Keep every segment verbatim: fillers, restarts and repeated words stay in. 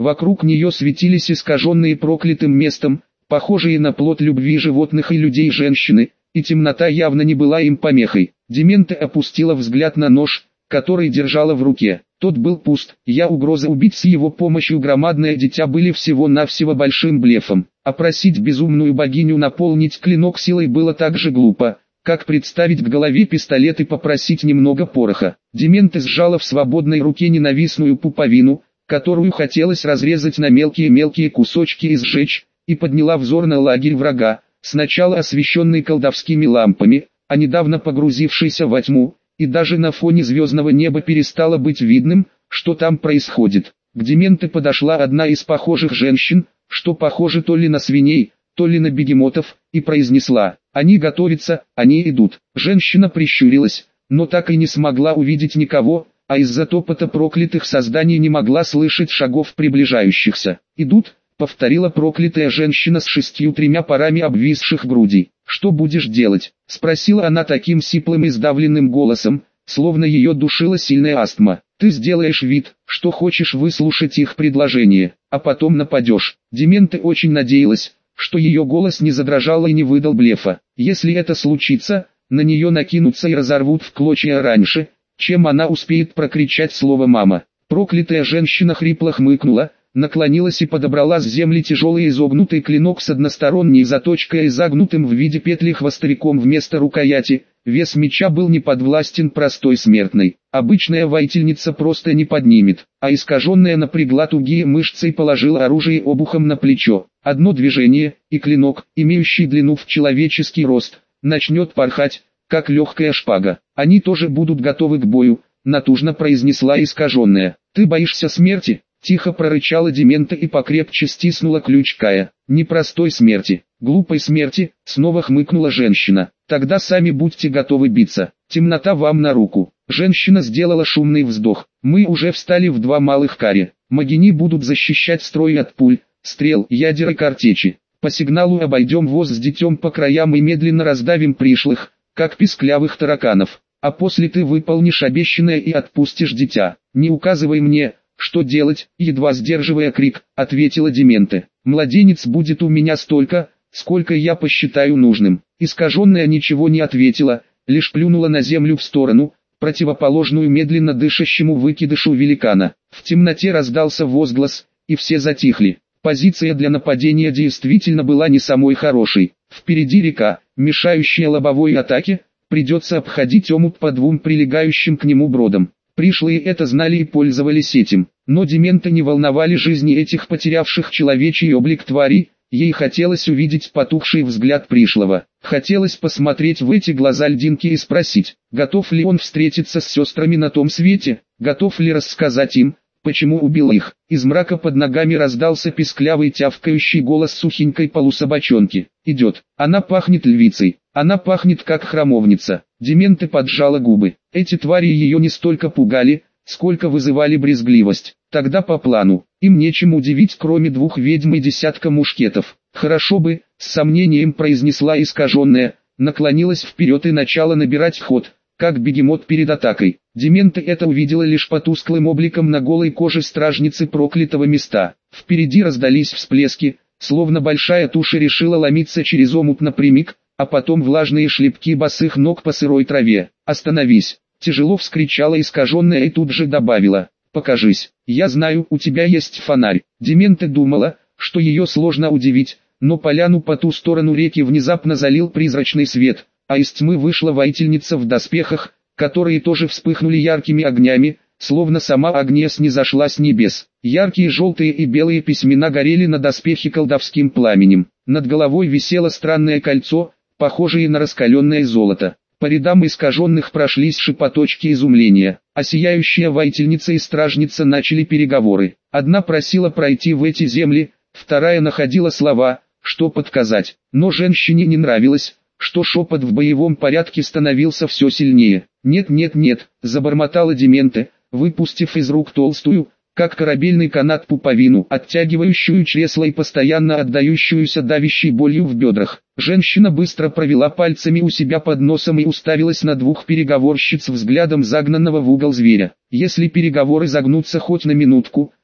Вокруг нее светились искаженные проклятым местом, похожие на плод любви животных и людей женщины, и темнота явно не была им помехой. Демента опустила взгляд на нож, который держала в руке. Тот был пуст, я угроза убить с его помощью громадное дитя были всего-навсего большим блефом. А просить безумную богиню наполнить клинок силой было так же глупо, как представить в голове пистолет и попросить немного пороха. Демента сжала в свободной руке ненавистную пуповину, которую хотелось разрезать на мелкие-мелкие кусочки и сжечь, и подняла взор на лагерь врага, сначала освещенный колдовскими лампами, а недавно погрузившийся во тьму, и даже на фоне звездного неба перестало быть видным, что там происходит. К Дементе подошла одна из похожих женщин, что похоже то ли на свиней, то ли на бегемотов, и произнесла: «Они готовятся, они идут». Женщина прищурилась, но так и не смогла увидеть никого, а из-за топота проклятых созданий не могла слышать шагов приближающихся. «Идут», — повторила проклятая женщина с шестью тремя парами обвисших грудей. «Что будешь делать?» — спросила она таким сиплым и сдавленным голосом, словно ее душила сильная астма. «Ты сделаешь вид, что хочешь выслушать их предложение, а потом нападешь». Дементе очень надеялась, что ее голос не задрожал и не выдал блефа. Если это случится, на нее накинутся и разорвут в клочья раньше, чем она успеет прокричать слово «мама». Проклятая женщина хрипло хмыкнула, наклонилась и подобрала с земли тяжелый изогнутый клинок с односторонней заточкой и загнутым в виде петли хвостовиком вместо рукояти. Вес меча был не подвластен простой смертной. Обычная воительница просто не поднимет, а искаженная напрягла тугие мышцы и положила оружие обухом на плечо. Одно движение, и клинок, имеющий длину в человеческий рост, начнет порхать, как легкая шпага. Они тоже будут готовы к бою, натужно произнесла искаженная. «Ты боишься смерти?» Тихо прорычала Демента и покрепче стиснула ключ Кая. «Непростой смерти, глупой смерти», снова хмыкнула женщина. «Тогда сами будьте готовы биться. Темнота вам на руку». Женщина сделала шумный вздох. «Мы уже встали в два малых каре. Магини будут защищать строй от пуль, стрел, ядер и картечи. По сигналу обойдем воз с детем по краям и медленно раздавим пришлых, как писклявых тараканов. А после ты выполнишь обещанное и отпустишь дитя. Не указывай мне, что делать», едва сдерживая крик, ответила Дементе. «Младенец будет у меня столько, сколько я посчитаю нужным». Искаженная ничего не ответила, лишь плюнула на землю в сторону, противоположную медленно дышащему выкидышу великана. В темноте раздался возглас, и все затихли. Позиция для нападения действительно была не самой хорошей. Впереди река, мешающая лобовой атаке, придется обходить омут по двум прилегающим к нему бродам. Пришлые это знали и пользовались этим, но Демента не волновали жизни этих потерявших человечий облик тварей, ей хотелось увидеть потухший взгляд пришлого, хотелось посмотреть в эти глаза льдинки и спросить, готов ли он встретиться с сестрами на том свете, готов ли рассказать им, почему убил их. Из мрака под ногами раздался писклявый тявкающий голос сухенькой полусобачонки. «Идет, она пахнет львицей, она пахнет как храмовница». Дементе поджала губы. Эти твари ее не столько пугали, сколько вызывали брезгливость. Тогда по плану, им нечем удивить кроме двух ведьм и десятка мушкетов. «Хорошо бы», с сомнением произнесла искаженная, наклонилась вперед и начала набирать ход, как бегемот перед атакой. Дементе это увидела лишь по тусклым обликам на голой коже стражницы проклятого места. Впереди раздались всплески, словно большая туша решила ломиться через омут напрямик, а потом влажные шлепки босых ног по сырой траве. «Остановись!» — тяжело вскричала искаженная и тут же добавила: «Покажись, я знаю, у тебя есть фонарь». Дементе думала, что ее сложно удивить, но поляну по ту сторону реки внезапно залил призрачный свет, а из тьмы вышла воительница в доспехах, которые тоже вспыхнули яркими огнями, словно сама Агния снизошла с небес. Яркие желтые и белые письмена горели на доспехе колдовским пламенем. Над головой висело странное кольцо, похожее на раскаленное золото. По рядам искаженных прошлись шепоточки изумления, а сияющая воительница и стражница начали переговоры. Одна просила пройти в эти земли, вторая находила слова, что подсказать, но женщине не нравилось, что шепот в боевом порядке становился все сильнее. «Нет, нет, нет», — забормотала Дементе, выпустив из рук толстую, как корабельный канат пуповину, оттягивающую чресло и постоянно отдающуюся давящей болью в бедрах. Женщина быстро провела пальцами у себя под носом и уставилась на двух переговорщиц взглядом загнанного в угол зверя. Если переговоры загнутся хоть на минутку,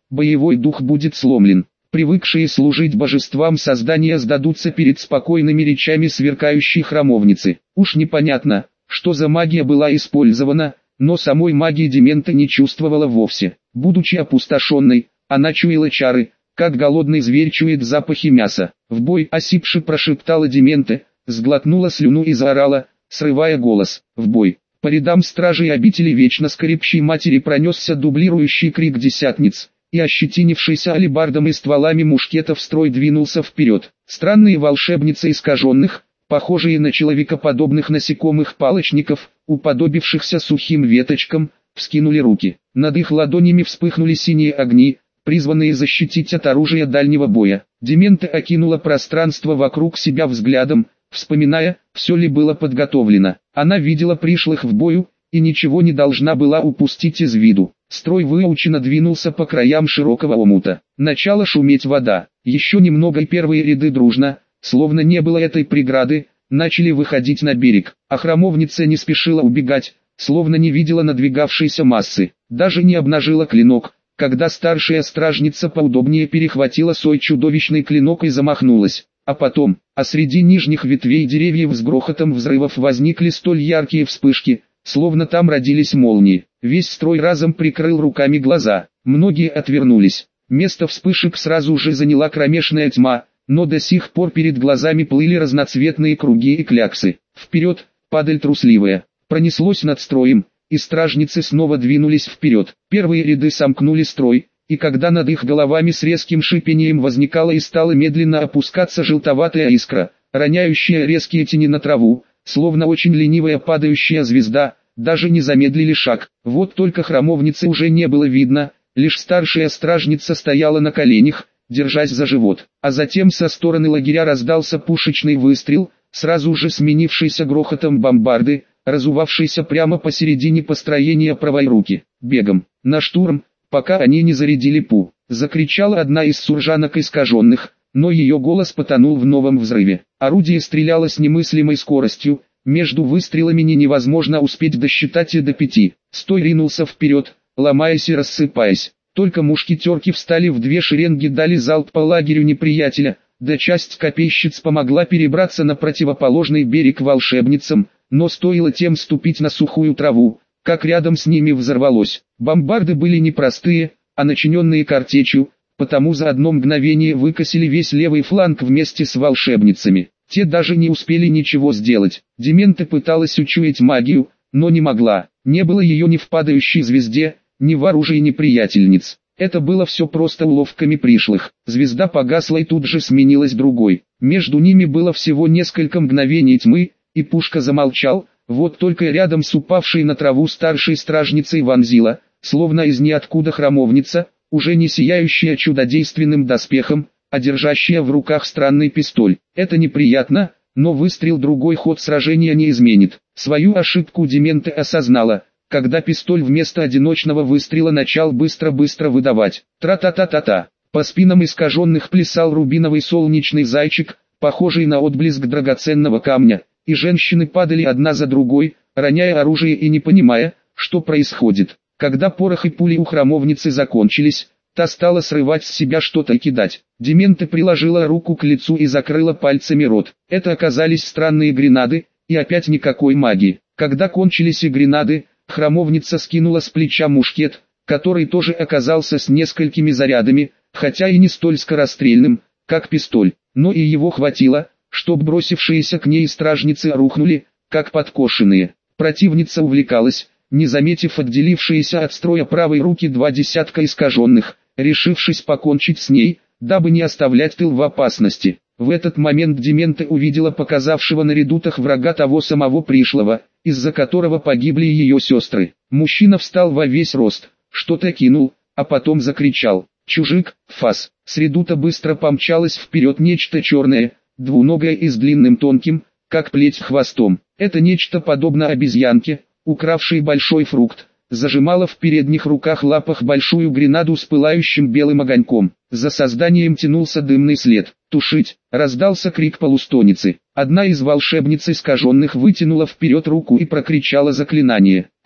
боевой дух будет сломлен. Привыкшие служить божествам создания сдадутся перед спокойными речами сверкающей храмовницы. Уж непонятно, что за магия была использована, но самой магии Демента не чувствовала вовсе. Будучи опустошенной, она чуяла чары, как голодный зверь чует запахи мяса. «В бой!» — осипше прошептала Демента, сглотнула слюну и заорала, срывая голос. «В бой!» По рядам стражей обители вечно скрипщей матери пронесся дублирующий крик десятниц, и ощетинившийся алебардом и стволами мушкетов строй двинулся вперед. Странные волшебницы искаженных, похожие на человекоподобных насекомых палочников, уподобившихся сухим веточкам, вскинули руки. Над их ладонями вспыхнули синие огни, призванные защитить от оружия дальнего боя. Демента окинула пространство вокруг себя взглядом, вспоминая, все ли было подготовлено. Она видела пришлых в бою, и ничего не должна была упустить из виду. Строй выученно двинулся по краям широкого омута. Начала шуметь вода. Еще немного и первые ряды дружно, словно не было этой преграды, начали выходить на берег. А храмовница не спешила убегать, словно не видела надвигавшейся массы. Даже не обнажила клинок, когда старшая стражница поудобнее перехватила свой чудовищный клинок и замахнулась. А потом, а среди нижних ветвей деревьев с грохотом взрывов возникли столь яркие вспышки, словно там родились молнии. Весь строй разом прикрыл руками глаза. Многие отвернулись. Место вспышек сразу же заняла кромешная тьма, но до сих пор перед глазами плыли разноцветные круги и кляксы. Вперед, падаль трусливая. Пронеслось над строем, и стражницы снова двинулись вперед. Первые ряды сомкнули строй, и когда над их головами с резким шипением возникала и стала медленно опускаться желтоватая искра, роняющая резкие тени на траву, словно очень ленивая падающая звезда, даже не замедлили шаг. Вот только храмовницы уже не было видно, лишь старшая стражница стояла на коленях, держась за живот. А затем со стороны лагеря раздался пушечный выстрел, сразу же сменившийся грохотом бомбарды, разувавшейся прямо посередине построения правой руки. «Бегом! На штурм, пока они не зарядили пу!» — закричала одна из суржанок искаженных, но ее голос потонул в новом взрыве. Орудие стреляло с немыслимой скоростью, между выстрелами не невозможно успеть досчитать и до пяти. Стой ринулся вперед, ломаясь и рассыпаясь. Только мушкетерки встали в две шеренги, дали залп по лагерю неприятеля, да часть копейщиц помогла перебраться на противоположный берег волшебницам, но стоило тем ступить на сухую траву, как рядом с ними взорвалось. Бомбарды были непростые, а начиненные картечью, потому за одно мгновение выкосили весь левый фланг вместе с волшебницами. Те даже не успели ничего сделать. Демента пыталась учуять магию, но не могла. Не было ее ни в падающей звезде, ни в оружии неприятельниц. Это было все просто уловками пришлых. Звезда погасла и тут же сменилась другой. Между ними было всего несколько мгновений тьмы, и Пушка замолчал, вот только рядом с упавшей на траву старшей стражницей вонзила, словно из ниоткуда храмовница, уже не сияющая чудодейственным доспехом, а держащая в руках странный пистоль. Это неприятно, но выстрел другой ход сражения не изменит. Свою ошибку Демента осознала, когда пистоль вместо одиночного выстрела начал быстро-быстро выдавать. Тра-та-та-та-та. По спинам искаженных плясал рубиновый солнечный зайчик, похожий на отблеск драгоценного камня, и женщины падали одна за другой, роняя оружие и не понимая, что происходит. Когда порох и пули у храмовницы закончились, та стала срывать с себя что-то и кидать. Демента приложила руку к лицу и закрыла пальцами рот. Это оказались странные гренады, и опять никакой магии. Когда кончились и гренады, храмовница скинула с плеча мушкет, который тоже оказался с несколькими зарядами, хотя и не столь скорострельным, как пистоль, но и его хватило, чтоб бросившиеся к ней стражницы рухнули, как подкошенные. Противница увлекалась, не заметив отделившиеся от строя правой руки два десятка искаженных, решившись покончить с ней, дабы не оставлять тыл в опасности. В этот момент Демента увидела показавшего на редутах врага того самого пришлого, из-за которого погибли ее сестры. Мужчина встал во весь рост, что-то кинул, а потом закричал: «Чужик, фас!» С редута быстро помчалось вперед нечто черное, двуногое и с длинным тонким, как плеть, хвостом. Это нечто подобно обезьянке, укравшей большой фрукт, зажимала в передних руках лапах большую гренаду с пылающим белым огоньком. За созданием тянулся дымный след. «Тушить!» — раздался крик полустоницы. Одна из волшебниц искаженных вытянула вперед руку и прокричала заклинание.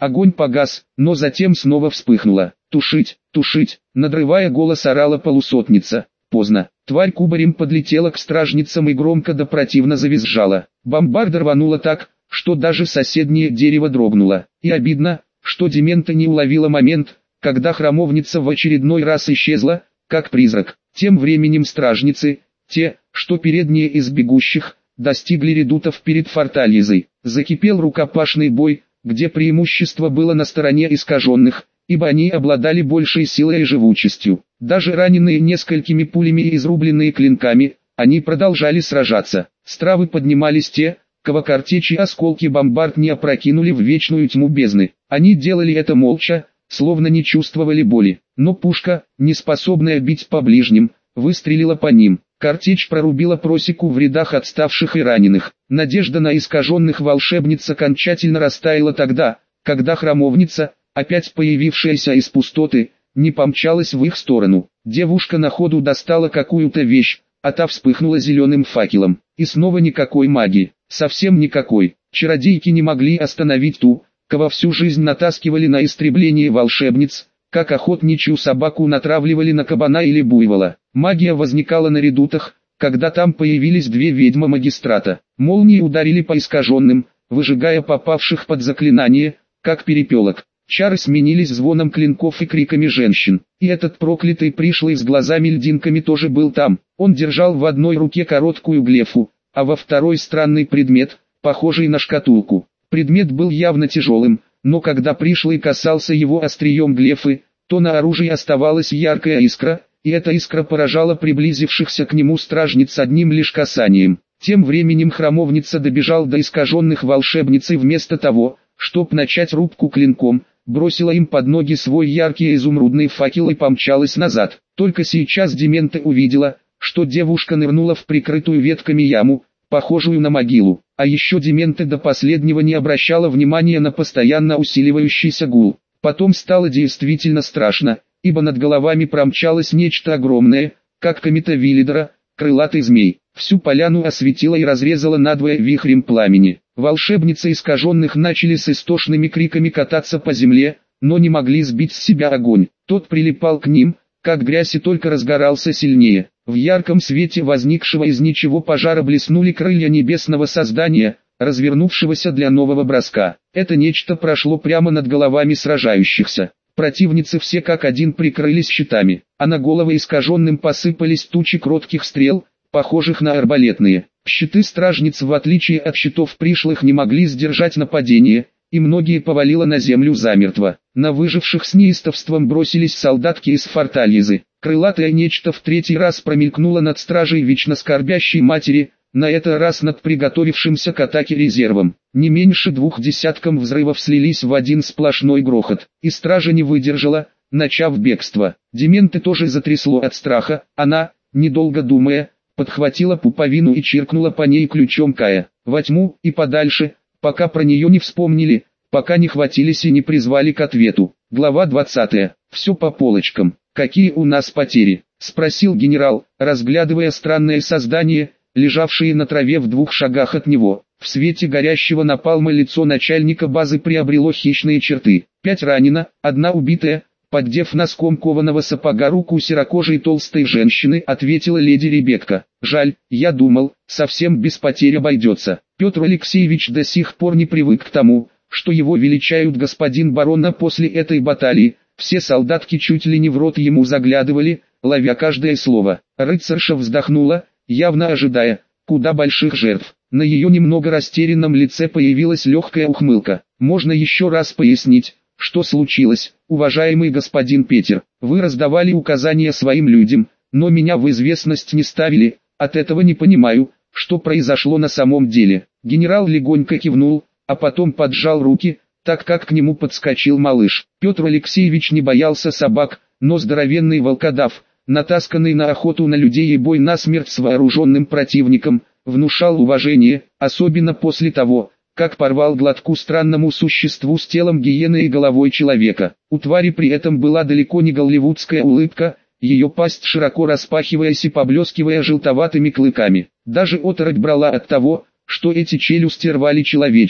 Огонь погас, но затем снова вспыхнуло. «Тушить! Тушить!» — надрывая голос орала полусотница. Поздно. Тварь кубарем подлетела к стражницам и громко да противно завизжала. Бомбарда рванула так, что даже соседнее дерево дрогнуло. И обидно, что Демента не уловила момент, когда храмовница в очередной раз исчезла, как призрак. Тем временем стражницы, те, что передние из бегущих, достигли редутов перед фортальезой. Закипел рукопашный бой, где преимущество было на стороне искаженных, ибо они обладали большей силой и живучестью. Даже раненые несколькими пулями и изрубленные клинками, они продолжали сражаться. С травы поднимались те, кого картечи и осколки бомбард не опрокинули в вечную тьму бездны. Они делали это молча, словно не чувствовали боли. Но пушка, не способная бить по ближним, выстрелила по ним. Картечь прорубила просеку в рядах отставших и раненых. Надежда на искаженных волшебниц окончательно растаяла тогда, когда храмовница, опять появившаяся из пустоты, не помчалась в их сторону. Девушка на ходу достала какую-то вещь, а та вспыхнула зеленым факелом. И снова никакой магии, совсем никакой. Чародейки не могли остановить ту, кого всю жизнь натаскивали на истребление волшебниц, как охотничью собаку натравливали на кабана или буйвола. Магия возникала на редутах, когда там появились две ведьмы магистрата. Молнии ударили по искаженным, выжигая попавших под заклинание, как перепелок. Чары сменились звоном клинков и криками женщин. И этот проклятый пришлый с глазами-льдинками тоже был там. Он держал в одной руке короткую глефу, а во второй странный предмет, похожий на шкатулку. Предмет был явно тяжелым, но когда пришлый касался его острием глефы, то на оружии оставалась яркая искра, и эта искра поражала приблизившихся к нему стражниц одним лишь касанием. Тем временем храмовница добежал до искаженных волшебниц и вместо того, чтоб начать рубку клинком, бросила им под ноги свой яркий изумрудный факел и помчалась назад. Только сейчас Демента увидела, что девушка нырнула в прикрытую ветками яму, похожую на могилу. А еще Демента до последнего не обращала внимания на постоянно усиливающийся гул. Потом стало действительно страшно, ибо над головами промчалось нечто огромное, как комета Виллидора, крылатый змей. Всю поляну осветила и разрезала надвое вихрем пламени. Волшебницы искаженных начали с истошными криками кататься по земле, но не могли сбить с себя огонь. Тот прилипал к ним, как грязь, и только разгорался сильнее. В ярком свете возникшего из ничего пожара блеснули крылья небесного создания, развернувшегося для нового броска. Это нечто прошло прямо над головами сражающихся. Противницы все как один прикрылись щитами, а на головы искаженным посыпались тучи кротких стрел, похожих на арбалетные. Щиты стражниц, в отличие от щитов пришлых, не могли сдержать нападение, и многие повалило на землю замертво. На выживших с неистовством бросились солдатки из фортальезы. Крылатое нечто в третий раз промелькнуло над стражей вечно скорбящей матери, на этот раз над приготовившимся к атаке резервом. Не меньше двух десятком взрывов слились в один сплошной грохот, и стража не выдержала, начав бегство. Дементы тоже затрясло от страха. Она, недолго думая, подхватила пуповину и чиркнула по ней ключом Кая. Во тьму и подальше, пока про нее не вспомнили, пока не хватились и не призвали к ответу. Глава двадцатая. Все по полочкам. «Какие у нас потери?» — спросил генерал, разглядывая странное создание, лежавшее на траве в двух шагах от него. В свете горящего напалма лицо начальника базы приобрело хищные черты. Пять ранено, одна убитая. Поддев носком кованого сапога руку серокожей толстой женщины, ответила леди Ребекка. «Жаль, я думал, совсем без потерь обойдется». Петр Алексеевич до сих пор не привык к тому, что его величают господин барон, а после этой баталии все солдатки чуть ли не в рот ему заглядывали, ловя каждое слово. Рыцарша вздохнула, явно ожидая куда больших жертв. На ее немного растерянном лице появилась легкая ухмылка. «Можно еще раз пояснить, что случилось, уважаемый господин Петер? Вы раздавали указания своим людям, но меня в известность не ставили, от этого не понимаю, что произошло на самом деле». Генерал легонько кивнул, а потом поджал руки, так как к нему подскочил малыш. Петр Алексеевич не боялся собак, но здоровенный волкодав, натасканный на охоту на людей и бой насмерть с вооруженным противником, внушал уважение, особенно после того, как порвал глотку странному существу с телом гиены и головой человека. У твари при этом была далеко не голливудская улыбка, ее пасть широко распахиваясь и поблескивая желтоватыми клыками. Даже оторопь брала от того, что эти челюсти рвали человечину.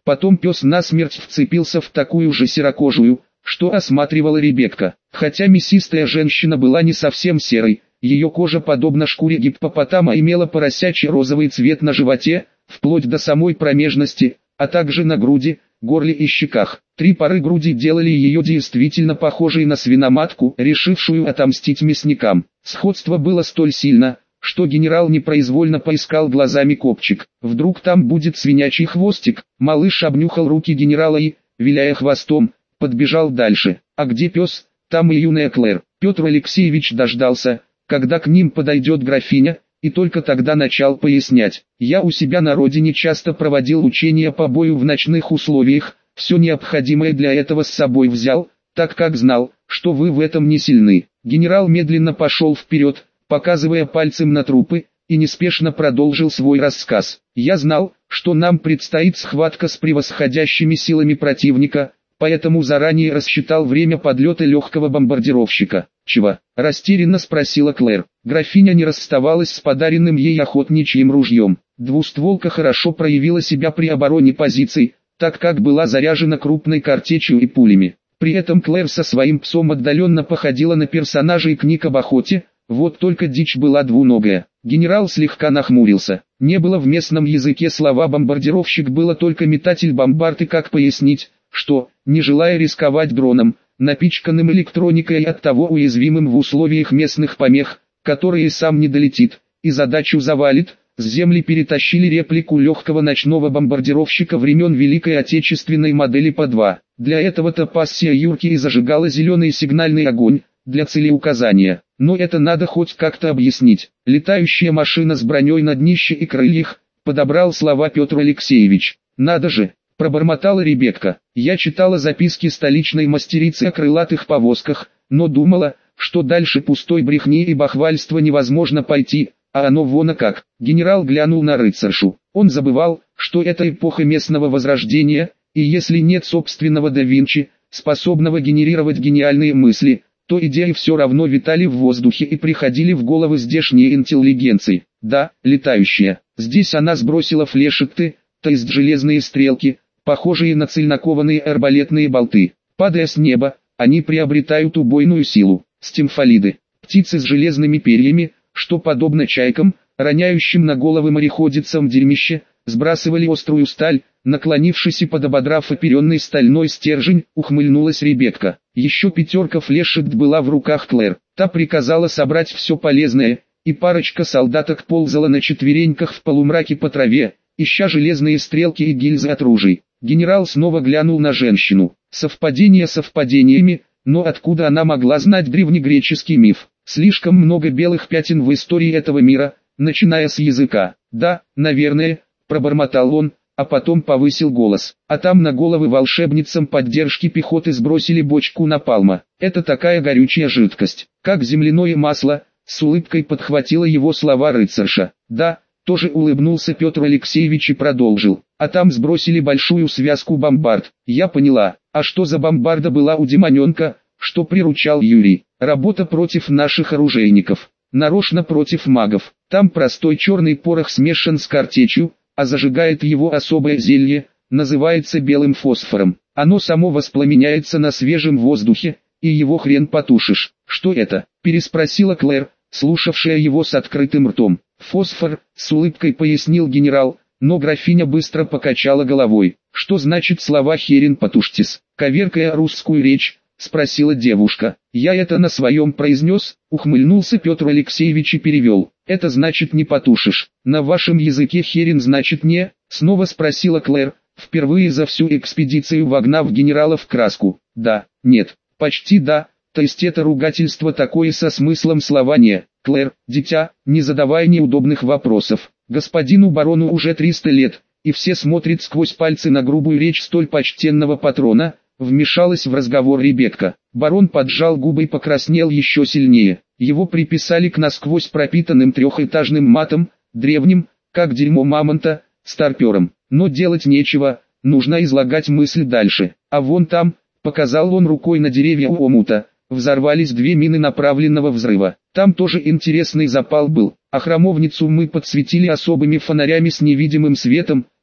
Потом пес насмерть вцепился в такую же серокожую, что осматривала Ребекка. Хотя мясистая женщина была не совсем серой, ее кожа, подобно шкуре гиппопотама, имела поросячий розовый цвет на животе, вплоть до самой промежности, а также на груди, горле и щеках. Три пары груди делали ее действительно похожей на свиноматку, решившую отомстить мясникам. Сходство было столь сильно, что генерал непроизвольно поискал глазами копчик. Вдруг там будет свинячий хвостик. Малыш обнюхал руки генерала и, виляя хвостом, подбежал дальше. А где пес? Там и юная Клэр. Петр Алексеевич дождался, когда к ним подойдет графиня, и только тогда начал пояснять. Я у себя на родине часто проводил учения по бою в ночных условиях, все необходимое для этого с собой взял, так как знал, что вы в этом не сильны. Генерал медленно пошел вперед, показывая пальцем на трупы, и неспешно продолжил свой рассказ. Я знал, что нам предстоит схватка с превосходящими силами противника, поэтому заранее рассчитал время подлета легкого бомбардировщика. «Чего?» – растерянно спросила Клэр. Графиня не расставалась с подаренным ей охотничьим ружьем. Двустволка хорошо проявила себя при обороне позиций, так как была заряжена крупной картечью и пулями. При этом Клэр со своим псом отдаленно походила на персонажей книг об охоте, вот только дичь была двуногая. Генерал слегка нахмурился. Не было в местном языке слова «бомбардировщик», было только метатель бомбард, и как пояснить, что, не желая рисковать дроном, напичканным электроникой и оттого уязвимым в условиях местных помех, которые сам не долетит, и задачу завалит, с земли перетащили реплику легкого ночного бомбардировщика времен Великой Отечественной модели П два. Для этого-то пассия Юрки и зажигала зеленый сигнальный огонь, для целеуказания. Но это надо хоть как-то объяснить. Летающая машина с броней на днище и крыльях, подобрал слова Петр Алексеевич. Надо же, пробормотала Ребекка. Я читала записки столичной мастерицы о крылатых повозках, но думала, что дальше пустой брехни и бахвальства невозможно пойти, а оно вон а как. Генерал глянул на рыцаршу. Он забывал, что это эпоха местного возрождения, и если нет собственного да Винчи, способного генерировать гениальные мысли, то идеи все равно витали в воздухе и приходили в головы здешней интеллигенции. Да, летающая. Здесь она сбросила флешеты, то есть железные стрелки, похожие на цельнокованные арбалетные болты. Падая с неба, они приобретают убойную силу. Стимфалиды, птицы с железными перьями, что подобно чайкам, роняющим на головы мореходицам дерьмище, сбрасывали острую сталь. Наклонившись и подободрав оперенный стальной стержень, ухмыльнулась Ребекка. Еще пятерка флешет была в руках Клэр. Та приказала собрать все полезное, и парочка солдаток ползала на четвереньках в полумраке по траве, ища железные стрелки и гильзы от ружей. Генерал снова глянул на женщину. Совпадение совпадениями, но откуда она могла знать древнегреческий миф? Слишком много белых пятен в истории этого мира, начиная с языка. Да, наверное, пробормотал он, а потом повысил голос. А там на головы волшебницам поддержки пехоты сбросили бочку напалма. Это такая горючая жидкость, как земляное масло, с улыбкой подхватила его слова рыцарша. Да, тоже улыбнулся Петр Алексеевич и продолжил. А там сбросили большую связку бомбард. Я поняла, а что за бомбарда была у демоненка, что приручал Юрий? Работа против наших оружейников, нарочно против магов. Там простой черный порох смешан с картечью, а зажигает его особое зелье, называется белым фосфором. Оно само воспламеняется на свежем воздухе, и его хрен потушишь. Что это? Переспросила Клэр, слушавшая его с открытым ртом. Фосфор, с улыбкой пояснил генерал, но графиня быстро покачала головой. Что значит слова «херен потушьтесь»? Коверкая русскую речь, спросила девушка. Я это на своем произнес, ухмыльнулся Петр Алексеевич и перевел. Это значит не потушишь. На вашем языке херен значит не? Снова спросила Клэр, впервые за всю экспедицию вогнав генерала в краску. Да, нет, почти да, то есть это ругательство такое со смыслом слова не. Клэр, дитя, не задавай неудобных вопросов. Господину барону уже триста лет, и все смотрят сквозь пальцы на грубую речь столь почтенного патрона. Вмешалась в разговор Ребекка. Барон поджал губы и покраснел еще сильнее. Его приписали к насквозь пропитанным трехэтажным матам, древним, как дерьмо мамонта, старпером. Но делать нечего, нужно излагать мысль дальше. А вон там, показал он рукой на деревья у омута, взорвались две мины направленного взрыва. Там тоже интересный запал был, а храмовницу мы подсветили особыми фонарями с невидимым светом,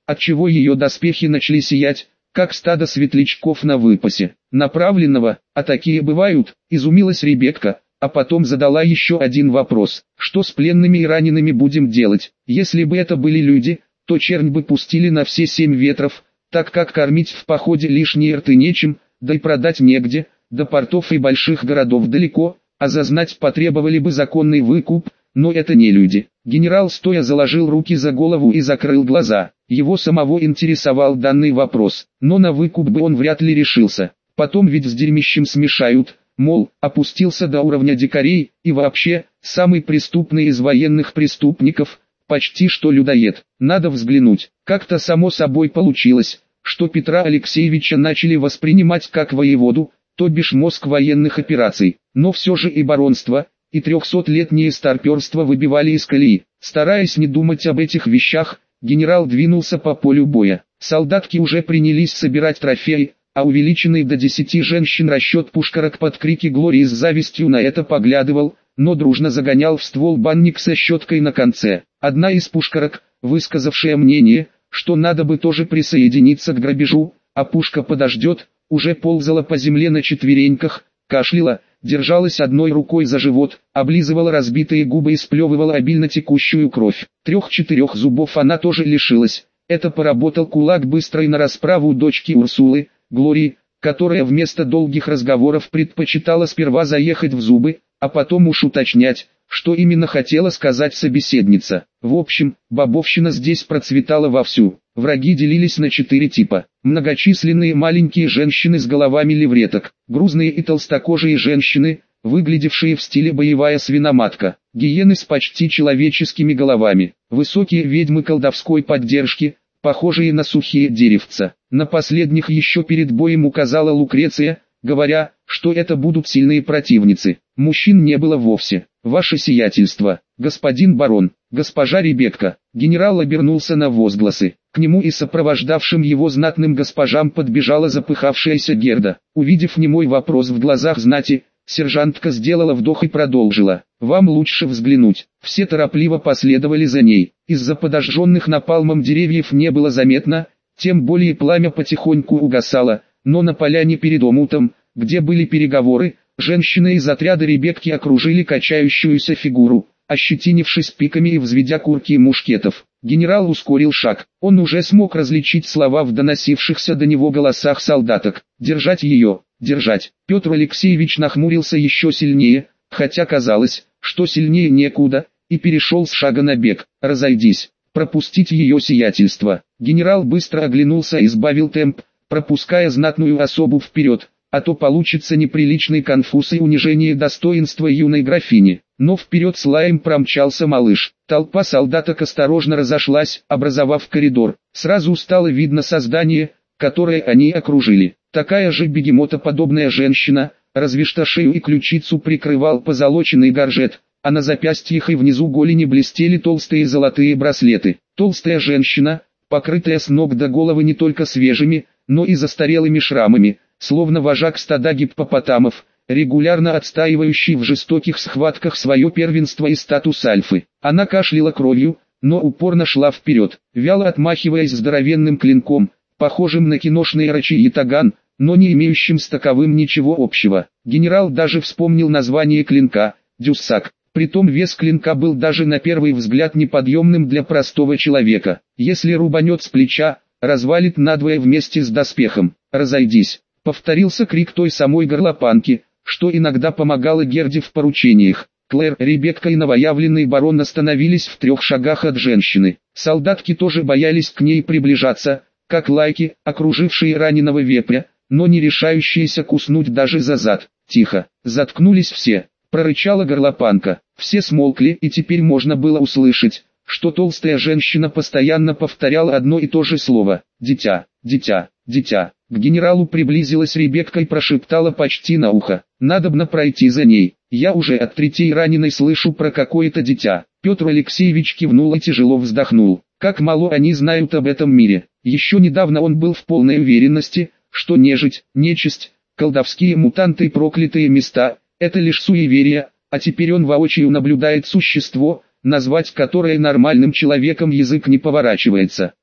отчего ее доспехи начали сиять, как стадо светлячков на выпасе. Направленного, а такие бывают, изумилась Ребекка, а потом задала еще один вопрос: что с пленными и ранеными будем делать? Если бы это были люди, то чернь бы пустили на все семь ветров, так как кормить в походе лишние рты нечем, да и продать негде, до портов и больших городов далеко, а зазнать потребовали бы законный выкуп, но это не люди. Генерал стоя заложил руки за голову и закрыл глаза. Его самого интересовал данный вопрос, но на выкуп бы он вряд ли решился. Потом ведь с дерьмищем смешают, мол, опустился до уровня дикарей, и вообще, самый преступный из военных преступников, почти что людоед. Надо взглянуть. Как-то само собой получилось, что Петра Алексеевича начали воспринимать как воеводу, то бишь мозг военных операций, но все же и баронство, и трехсотлетнее старперство выбивали из колеи. Стараясь не думать об этих вещах, генерал двинулся по полю боя. Солдатки уже принялись собирать трофеи, а увеличенный до десяти женщин расчет пушкарок под крики Глории с завистью на это поглядывал, но дружно загонял в ствол банник со щеткой на конце. Одна из пушкарок, высказавшая мнение, что надо бы тоже присоединиться к грабежу, а пушка подождет, уже ползала по земле на четвереньках, кашляла, держалась одной рукой за живот, облизывала разбитые губы и сплевывала обильно текущую кровь. Трех-четырех зубов она тоже лишилась. Это поработал кулак быстрой на расправу дочки Урсулы, Глории, которая вместо долгих разговоров предпочитала сперва заехать в зубы, а потом уж уточнять, что именно хотела сказать собеседница. В общем, бабовщина здесь процветала вовсю. Враги делились на четыре типа. Многочисленные маленькие женщины с головами левреток, грузные и толстокожие женщины, выглядевшие в стиле боевая свиноматка, гиены с почти человеческими головами, высокие ведьмы колдовской поддержки, похожие на сухие деревца. На последних еще перед боем указала Лукреция, говоря, что это будут сильные противницы. Мужчин не было вовсе. «Ваше сиятельство, господин барон, госпожа Ребекка». Генерал обернулся на возгласы. К нему и сопровождавшим его знатным госпожам подбежала запыхавшаяся Герда. Увидев немой вопрос в глазах знати, сержантка сделала вдох и продолжила: «Вам лучше взглянуть». Все торопливо последовали за ней. Из-за подожженных напалмом деревьев не было заметно, тем более пламя потихоньку угасало, но на поляне перед омутом, где были переговоры, женщины из отряда Ребекки окружили качающуюся фигуру, ощетинившись пиками и взведя курки мушкетов. Генерал ускорил шаг. Он уже смог различить слова в доносившихся до него голосах солдаток. «Держать ее, держать». Петр Алексеевич нахмурился еще сильнее, хотя казалось, что сильнее некуда, и перешел с шага на бег. «Разойдись, пропустить ее сиятельство». Генерал быстро оглянулся и сбавил темп, пропуская знатную особу вперед, а то получится неприличный конфуз и унижение достоинства юной графини. Но вперед с лаем промчался малыш. Толпа солдаток осторожно разошлась, образовав коридор. Сразу стало видно создание, которое они окружили. Такая же бегемотоподобная женщина, разве что шею и ключицу прикрывал позолоченный горжет, а на запястьях и внизу голени блестели толстые золотые браслеты. Толстая женщина, покрытая с ног до головы не только свежими, но и застарелыми шрамами, словно вожак стада гиппопотамов, регулярно отстаивающий в жестоких схватках свое первенство и статус альфы. Она кашляла кровью, но упорно шла вперед, вяло отмахиваясь здоровенным клинком, похожим на киношный рычаг-ятаган, но не имеющим с таковым ничего общего. Генерал даже вспомнил название клинка – дюссак. Притом вес клинка был даже на первый взгляд неподъемным для простого человека. Если рубанет с плеча, развалит надвое вместе с доспехом. «Разойдись», — повторился крик той самой горлопанки, что иногда помогало Герде в поручениях. Клэр, Ребекка и новоявленный барон остановились в трех шагах от женщины. Солдатки тоже боялись к ней приближаться, как лайки, окружившие раненого вепря, но не решающиеся куснуть даже за зад. «Тихо, заткнулись все», — прорычала горлопанка. Все смолкли, и теперь можно было услышать, что толстая женщина постоянно повторяла одно и то же слово: «Дитя, дитя, дитя». К генералу приблизилась Ребекка и прошептала почти на ухо: «Надобно пройти за ней. Я уже от третьей раненой слышу про какое-то дитя». Петр Алексеевич кивнул и тяжело вздохнул. Как мало они знают об этом мире. Еще недавно он был в полной уверенности, что нежить, нечисть, колдовские мутанты и проклятые места – это лишь суеверия, а теперь он воочию наблюдает существо, назвать которое нормальным человеком язык не поворачивается.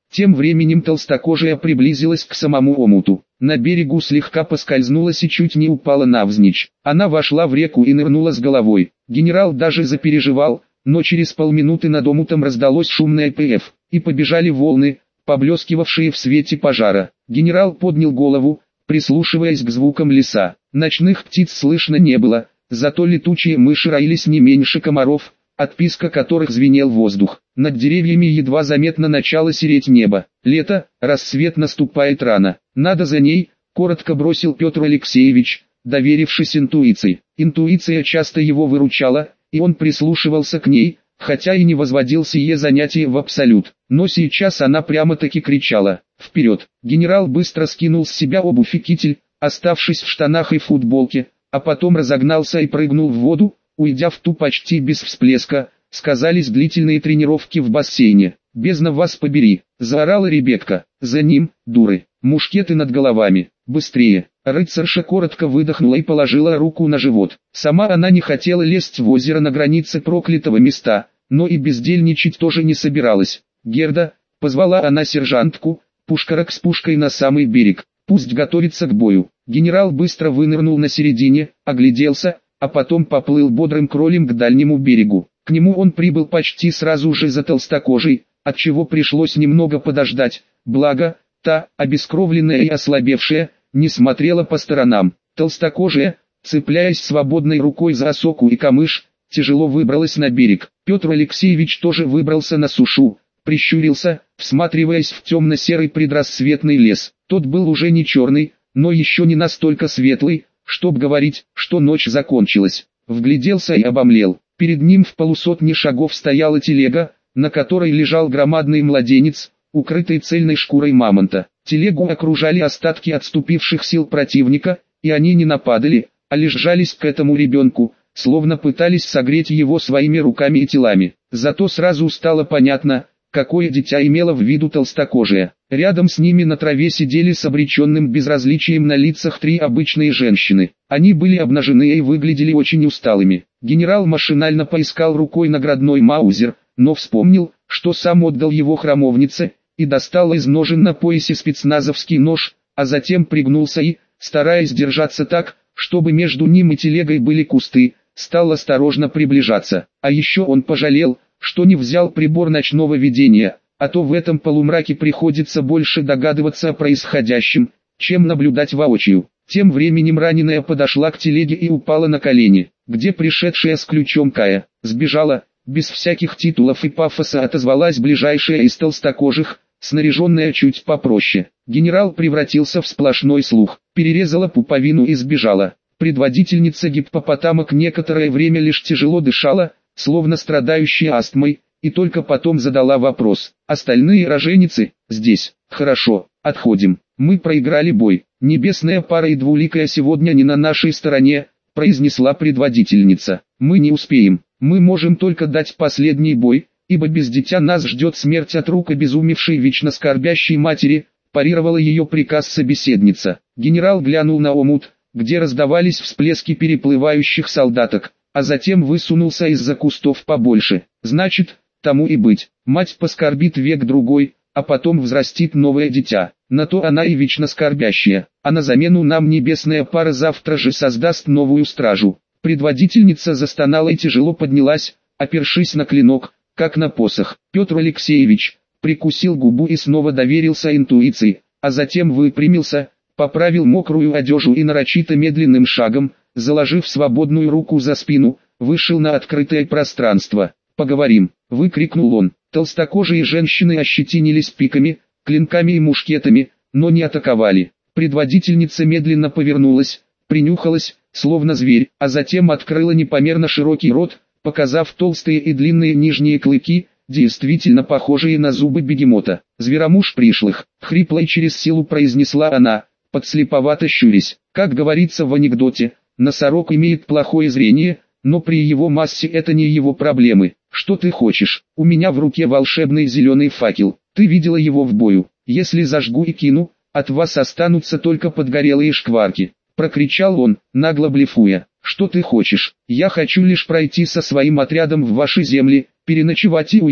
Тем временем толстокожая приблизилась к самому омуту. На берегу слегка поскользнулась и чуть не упала навзничь. Она вошла в реку и нырнула с головой. Генерал даже запереживал, но через полминуты над омутом раздалось шумное пф, и побежали волны, поблескивавшие в свете пожара. Генерал поднял голову, прислушиваясь к звукам леса. Ночных птиц слышно не было, зато летучие мыши роились не меньше комаров, от писка которых звенел воздух. Над деревьями едва заметно начало сереть небо. Лето, рассвет наступает рано. Надо за ней, коротко бросил Петр Алексеевич, доверившись интуиции. Интуиция часто его выручала, и он прислушивался к ней, хотя и не возводил сие занятие в абсолют. Но сейчас она прямо-таки кричала: «Вперед!». Генерал быстро скинул с себя обувь и китель, оставшись в штанах и футболке, а потом разогнался и прыгнул в воду, уйдя в ту почти без всплеска. Сказались длительные тренировки в бассейне. «Бездна вас побери!» — заорала Ребекка. За ним, дуры, мушкеты над головами. «Быстрее!» Рыцарша коротко выдохнула и положила руку на живот. Сама она не хотела лезть в озеро на границе проклятого места, но и бездельничать тоже не собиралась. «Герда!» — позвала она сержантку, пушкарок с пушкой на самый берег. «Пусть готовится к бою». Генерал быстро вынырнул на середине, огляделся, а потом поплыл бодрым кролем к дальнему берегу. К нему он прибыл почти сразу же за толстокожей, отчего пришлось немного подождать, благо, та, обескровленная и ослабевшая, не смотрела по сторонам. Толстокожая, цепляясь свободной рукой за осоку и камыш, тяжело выбралась на берег. Петр Алексеевич тоже выбрался на сушу, прищурился, всматриваясь в темно-серый предрассветный лес. Тот был уже не черный, но еще не настолько светлый, чтоб говорить, что ночь закончилась. Вгляделся и обомлел. Перед ним в полусотни шагов стояла телега, на которой лежал громадный младенец, укрытый цельной шкурой мамонта. Телегу окружали остатки отступивших сил противника, и они не нападали, а лишь жались к этому ребенку, словно пытались согреть его своими руками и телами. Зато сразу стало понятно, какое дитя имела в виду толстокожая. Рядом с ними на траве сидели с обреченным безразличием на лицах три обычные женщины. Они были обнажены и выглядели очень усталыми. Генерал машинально поискал рукой наградной маузер, но вспомнил, что сам отдал его храмовнице, и достал из ножен на поясе спецназовский нож, а затем пригнулся и, стараясь держаться так, чтобы между ним и телегой были кусты, стал осторожно приближаться. А еще он пожалел, что не взял прибор ночного видения, а то в этом полумраке приходится больше догадываться о происходящем, чем наблюдать воочию. Тем временем раненая подошла к телеге и упала на колени, где пришедшая с ключом Кая сбежала, без всяких титулов и пафоса отозвалась ближайшая из толстокожих, снаряженная чуть попроще. Генерал превратился в сплошной слух, перерезала пуповину и сбежала. Предводительница гиппопотамок некоторое время лишь тяжело дышала, словно страдающая астмой, и только потом задала вопрос: «Остальные роженицы, здесь?» «Хорошо, отходим. Мы проиграли бой. Небесная пара и двуликая сегодня не на нашей стороне», произнесла предводительница. «Мы не успеем. Мы можем только дать последний бой, ибо без дитя нас ждет смерть от рук обезумевшей вечно скорбящей матери», парировала ее приказ собеседница. Генерал глянул на омут, где раздавались всплески переплывающих солдаток, а затем высунулся из-за кустов побольше. «Значит, тому и быть. Мать поскорбит век-другой, а потом взрастит новое дитя. На то она и вечно скорбящая. А на замену нам небесная пара завтра же создаст новую стражу». Предводительница застонала и тяжело поднялась, опершись на клинок, как на посох. Петр Алексеевич прикусил губу и снова доверился интуиции, а затем выпрямился, поправил мокрую одежду и нарочито медленным шагом, заложив свободную руку за спину, вышел на открытое пространство. «Поговорим!» — выкрикнул он. Толстокожие женщины ощетинились пиками, клинками и мушкетами, но не атаковали. Предводительница медленно повернулась, принюхалась, словно зверь, а затем открыла непомерно широкий рот, показав толстые и длинные нижние клыки, действительно похожие на зубы бегемота. «Зверомуж пришлых», — хрипло и через силу произнесла она, подслеповато щурясь. Как говорится в анекдоте, носорог имеет плохое зрение, но при его массе это не его проблемы. «Что ты хочешь? У меня в руке волшебный зеленый факел. Ты видела его в бою. Если зажгу и кину, от вас останутся только подгорелые шкварки», — прокричал он, нагло блефуя. «Что ты хочешь? Я хочу лишь пройти со своим отрядом в ваши земли, переночевать и уйти.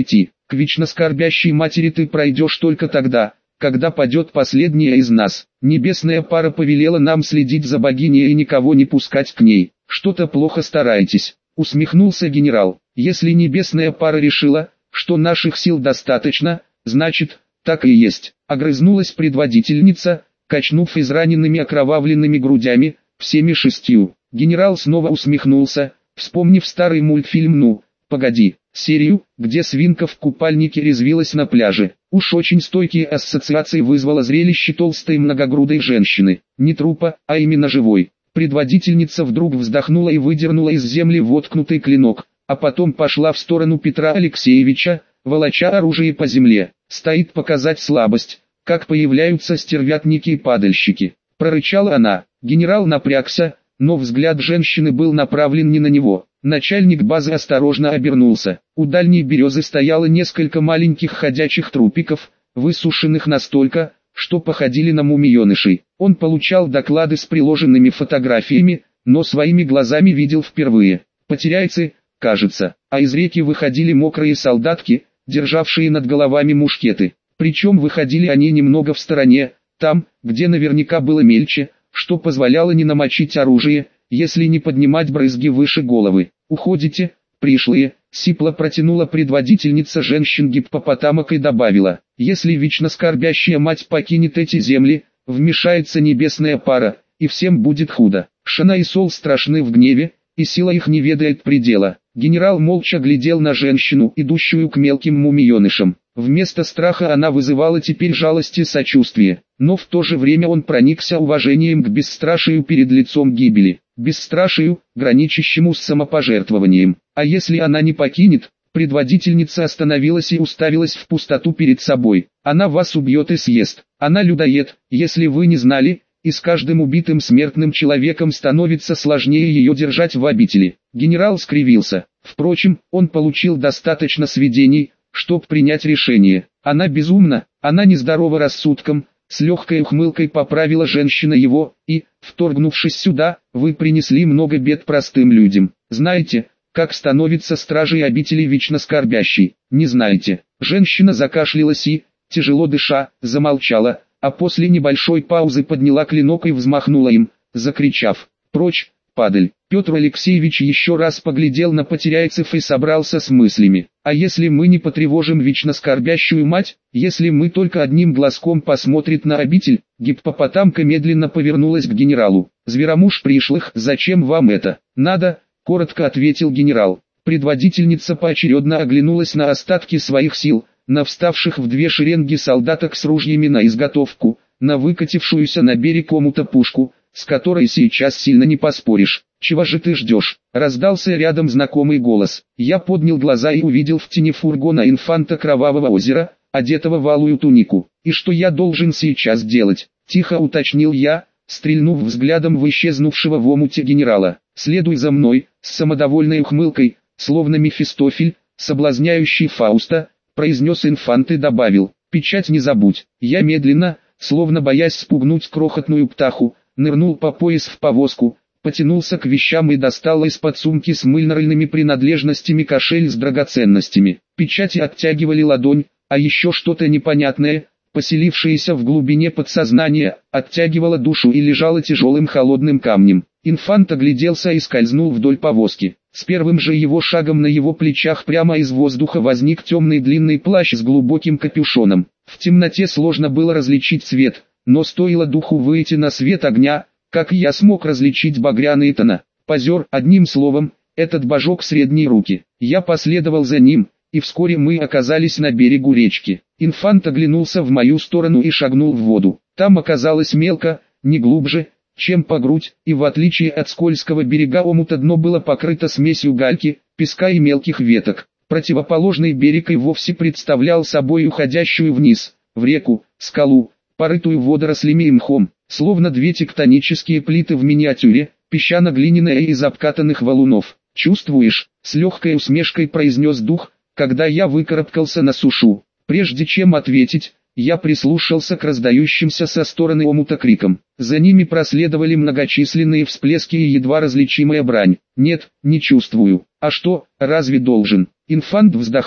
К вечно скорбящей матери ты пройдешь только тогда, когда падет последняя из нас. Небесная пара повелела нам следить за богиней и никого не пускать к ней. Что-то плохо стараетесь, усмехнулся генерал. Если небесная пара решила, что наших сил достаточно, значит, так и есть. Огрызнулась предводительница, качнув израненными окровавленными грудями, всеми шестью. Генерал снова усмехнулся, вспомнив старый мультфильм «Ну, погоди», серию, где свинка в купальнике резвилась на пляже. Уж очень стойкие ассоциации вызвало зрелище толстой многогрудой женщины. Не трупа, а именно живой. Предводительница вдруг вздохнула и выдернула из земли воткнутый клинок, а потом пошла в сторону Петра Алексеевича, волоча оружие по земле. Стоит показать слабость, как появляются стервятники и падальщики. Прорычала она. Генерал напрягся, но взгляд женщины был направлен не на него. Начальник базы осторожно обернулся. У дальней березы стояло несколько маленьких ходячих трупиков, высушенных настолько, что походили на мумиенышей. Он получал доклады с приложенными фотографиями, но своими глазами видел впервые. Потеряйцы, кажется, а из реки выходили мокрые солдатки, державшие над головами мушкеты. Причем выходили они немного в стороне, там, где наверняка было мельче, что позволяло не намочить оружие, если не поднимать брызги выше головы. «Уходите, пришлые», — сипло протянула предводительница женщин-гиппопотамок и добавила: «Если вечно скорбящая мать покинет эти земли, вмешается небесная пара, и всем будет худо». Шана и Сол страшны в гневе, и сила их не ведает предела. Генерал молча глядел на женщину, идущую к мелким мумиенышам. Вместо страха она вызывала теперь жалость и сочувствие, но в то же время он проникся уважением к бесстрашию перед лицом гибели, бесстрашию, граничащему с самопожертвованием. А если она не покинет? Предводительница остановилась и уставилась в пустоту перед собой. Она вас убьет и съест. Она людоед, если вы не знали, и с каждым убитым смертным человеком становится сложнее ее держать в обители. Генерал скривился. Впрочем, он получил достаточно сведений, чтоб принять решение. Она безумна, она нездорова рассудком, с легкой ухмылкой поправила женщина его, и, вторгнувшись сюда, вы принесли много бед простым людям. Знаете, как становится стражей обители вечно скорбящей? Не знаете. Женщина закашлялась и, тяжело дыша, замолчала, а после небольшой паузы подняла клинок и взмахнула им, закричав: «Прочь, падаль!» Петр Алексеевич еще раз поглядел на потеряйцев и собрался с мыслями. «А если мы не потревожим вечно скорбящую мать, если мы только одним глазком посмотрит на обитель?» Гиппопотамка медленно повернулась к генералу. «Зверомуж пришлых, зачем вам это? Надо», — коротко ответил генерал. Предводительница поочередно оглянулась на остатки своих сил, на вставших в две шеренги солдаток с ружьями на изготовку, на выкатившуюся на берег омута пушку, с которой сейчас сильно не поспоришь. «Чего же ты ждешь?» — раздался рядом знакомый голос. Я поднял глаза и увидел в тени фургона инфанта Кровавого озера, одетого в алую тунику. «И что я должен сейчас делать?» — тихо уточнил я, стрельнув взглядом в исчезнувшего в омуте генерала. «Следуй за мной», — с самодовольной ухмылкой, словно Мефистофель, соблазняющий Фауста, произнес инфант и добавил: «Печать не забудь». Я медленно, словно боясь спугнуть крохотную птаху, нырнул по пояс в повозку, потянулся к вещам и достал из-под сумки с мыльно-рыльными принадлежностями кошель с драгоценностями. Печати оттягивали ладонь, а еще что-то непонятное, поселившееся в глубине подсознания, оттягивало душу и лежало тяжелым холодным камнем. Инфант огляделся и скользнул вдоль повозки. С первым же его шагом на его плечах прямо из воздуха возник темный длинный плащ с глубоким капюшоном. В темноте сложно было различить цвет, но стоило духу выйти на свет огня, как я смог различить багряные тона. Позер, одним словом, этот божок средней руки. Я последовал за ним, и вскоре мы оказались на берегу речки. Инфант оглянулся в мою сторону и шагнул в воду. Там оказалось мелко, не глубже, чем по грудь, и в отличие от скользкого берега омута дно было покрыто смесью гальки, песка и мелких веток. Противоположный берег и вовсе представлял собой уходящую вниз, в реку, скалу, порытую водорослями и мхом, словно две тектонические плиты в миниатюре, песчано-глиняная из обкатанных валунов. «Чувствуешь?» — с легкой усмешкой произнес дух, когда я выкарабкался на сушу. Прежде чем ответить, я прислушался к раздающимся со стороны омута крикам. За ними проследовали многочисленные всплески и едва различимая брань. «Нет, не чувствую. А что, разве должен?» Инфант вздохнул.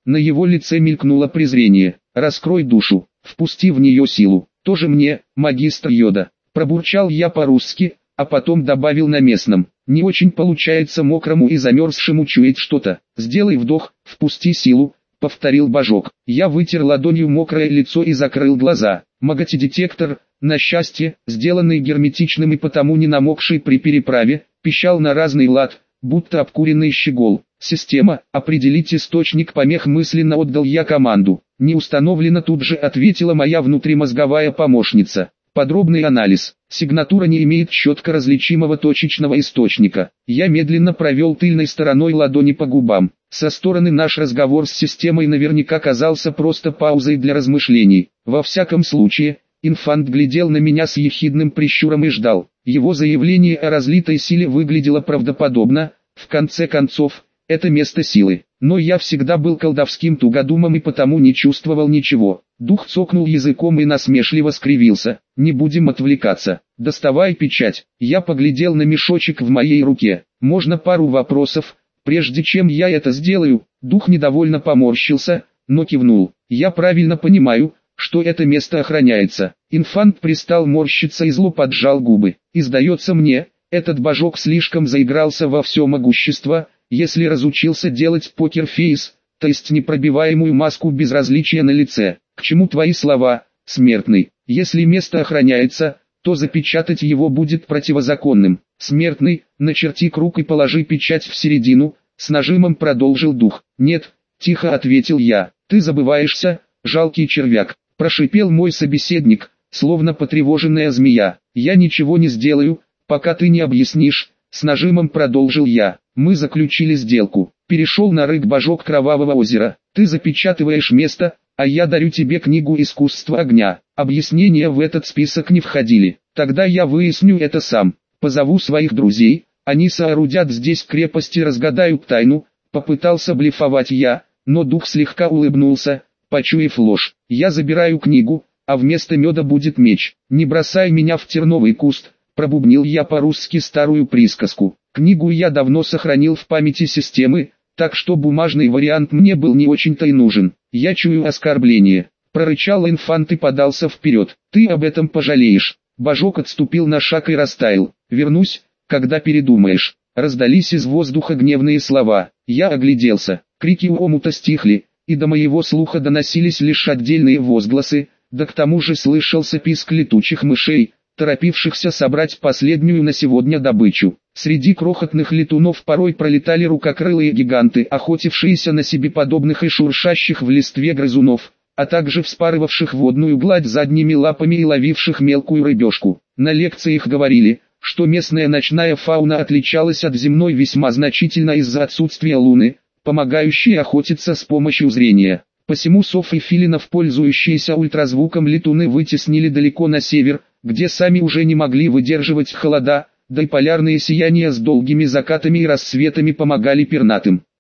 На его лице мелькнуло презрение. «Раскрой душу, впусти в нее силу». «Тоже мне, магистр Йода». Пробурчал я по-русски, а потом добавил на местном. «Не очень получается мокрому и замерзшему чуять что-то. Сделай вдох, впусти силу», — повторил Божок. Я вытер ладонью мокрое лицо и закрыл глаза. Маготидетектор, на счастье, сделанный герметичным и потому не намокший при переправе, пищал на разный лад, будто обкуренный щегол. «Система, определить источник помех», мысленно отдал я команду. «Не установлено», тут же ответила моя внутримозговая помощница. Подробный анализ. Сигнатура не имеет четко различимого точечного источника. Я медленно провел тыльной стороной ладони по губам. Со стороны наш разговор с системой наверняка казался просто паузой для размышлений. Во всяком случае, инфант глядел на меня с ехидным прищуром и ждал. Его заявление о разлитой силе выглядело правдоподобно. В конце концов, это место силы. Но я всегда был колдовским тугодумом и потому не чувствовал ничего. Дух цокнул языком и насмешливо скривился. «Не будем отвлекаться. Доставай печать». Я поглядел на мешочек в моей руке. «Можно пару вопросов, прежде чем я это сделаю?» Дух недовольно поморщился, но кивнул. «Я правильно понимаю, что это место охраняется». Инфант пристал морщиться и зло поджал губы. «И сдается мне, этот Божок слишком заигрался во все могущество, если разучился делать покерфейс, то есть непробиваемую маску безразличия на лице. К чему твои слова, смертный? Если место охраняется, то запечатать его будет противозаконным. Смертный, начерти круг и положи печать в середину», с нажимом продолжил дух. «Нет», тихо ответил я, «ты забываешься, жалкий червяк», прошипел мой собеседник, словно потревоженная змея. «Я ничего не сделаю, пока ты не объяснишь», с нажимом продолжил я. «Мы заключили сделку. Перешел на рык Божок Кровавого озера. Ты запечатываешь место, а я дарю тебе книгу искусства огня». Объяснения в этот список не входили. «Тогда я выясню это сам. Позову своих друзей, они соорудят здесь крепости, разгадают тайну», попытался блефовать я, но дух слегка улыбнулся, почуяв ложь. «Я забираю книгу, а вместо меда будет меч. Не бросай меня в терновый куст», пробубнил я по-русски старую присказку. Книгу я давно сохранил в памяти системы, так что бумажный вариант мне был не очень-то и нужен. «Я чую оскорбление», прорычал инфант и подался вперед. «Ты об этом пожалеешь». Божок отступил на шаг и растаял. «Вернусь, когда передумаешь». Раздались из воздуха гневные слова. Я огляделся. Крики у омута стихли, и до моего слуха доносились лишь отдельные возгласы, да к тому же слышался писк летучих мышей, торопившихся собрать последнюю на сегодня добычу. Среди крохотных летунов порой пролетали рукокрылые гиганты, охотившиеся на себе подобных и шуршащих в листве грызунов, а также вспарывавших водную гладь задними лапами и ловивших мелкую рыбешку. На лекциях говорили, что местная ночная фауна отличалась от земной весьма значительно из-за отсутствия луны, помогающей охотиться с помощью зрения. Посему сов и филинов, пользующиеся ультразвуком, летуны вытеснили далеко на север, где сами уже не могли выдерживать холода, да и полярные сияния с долгими закатами и рассветами помогали пернатым.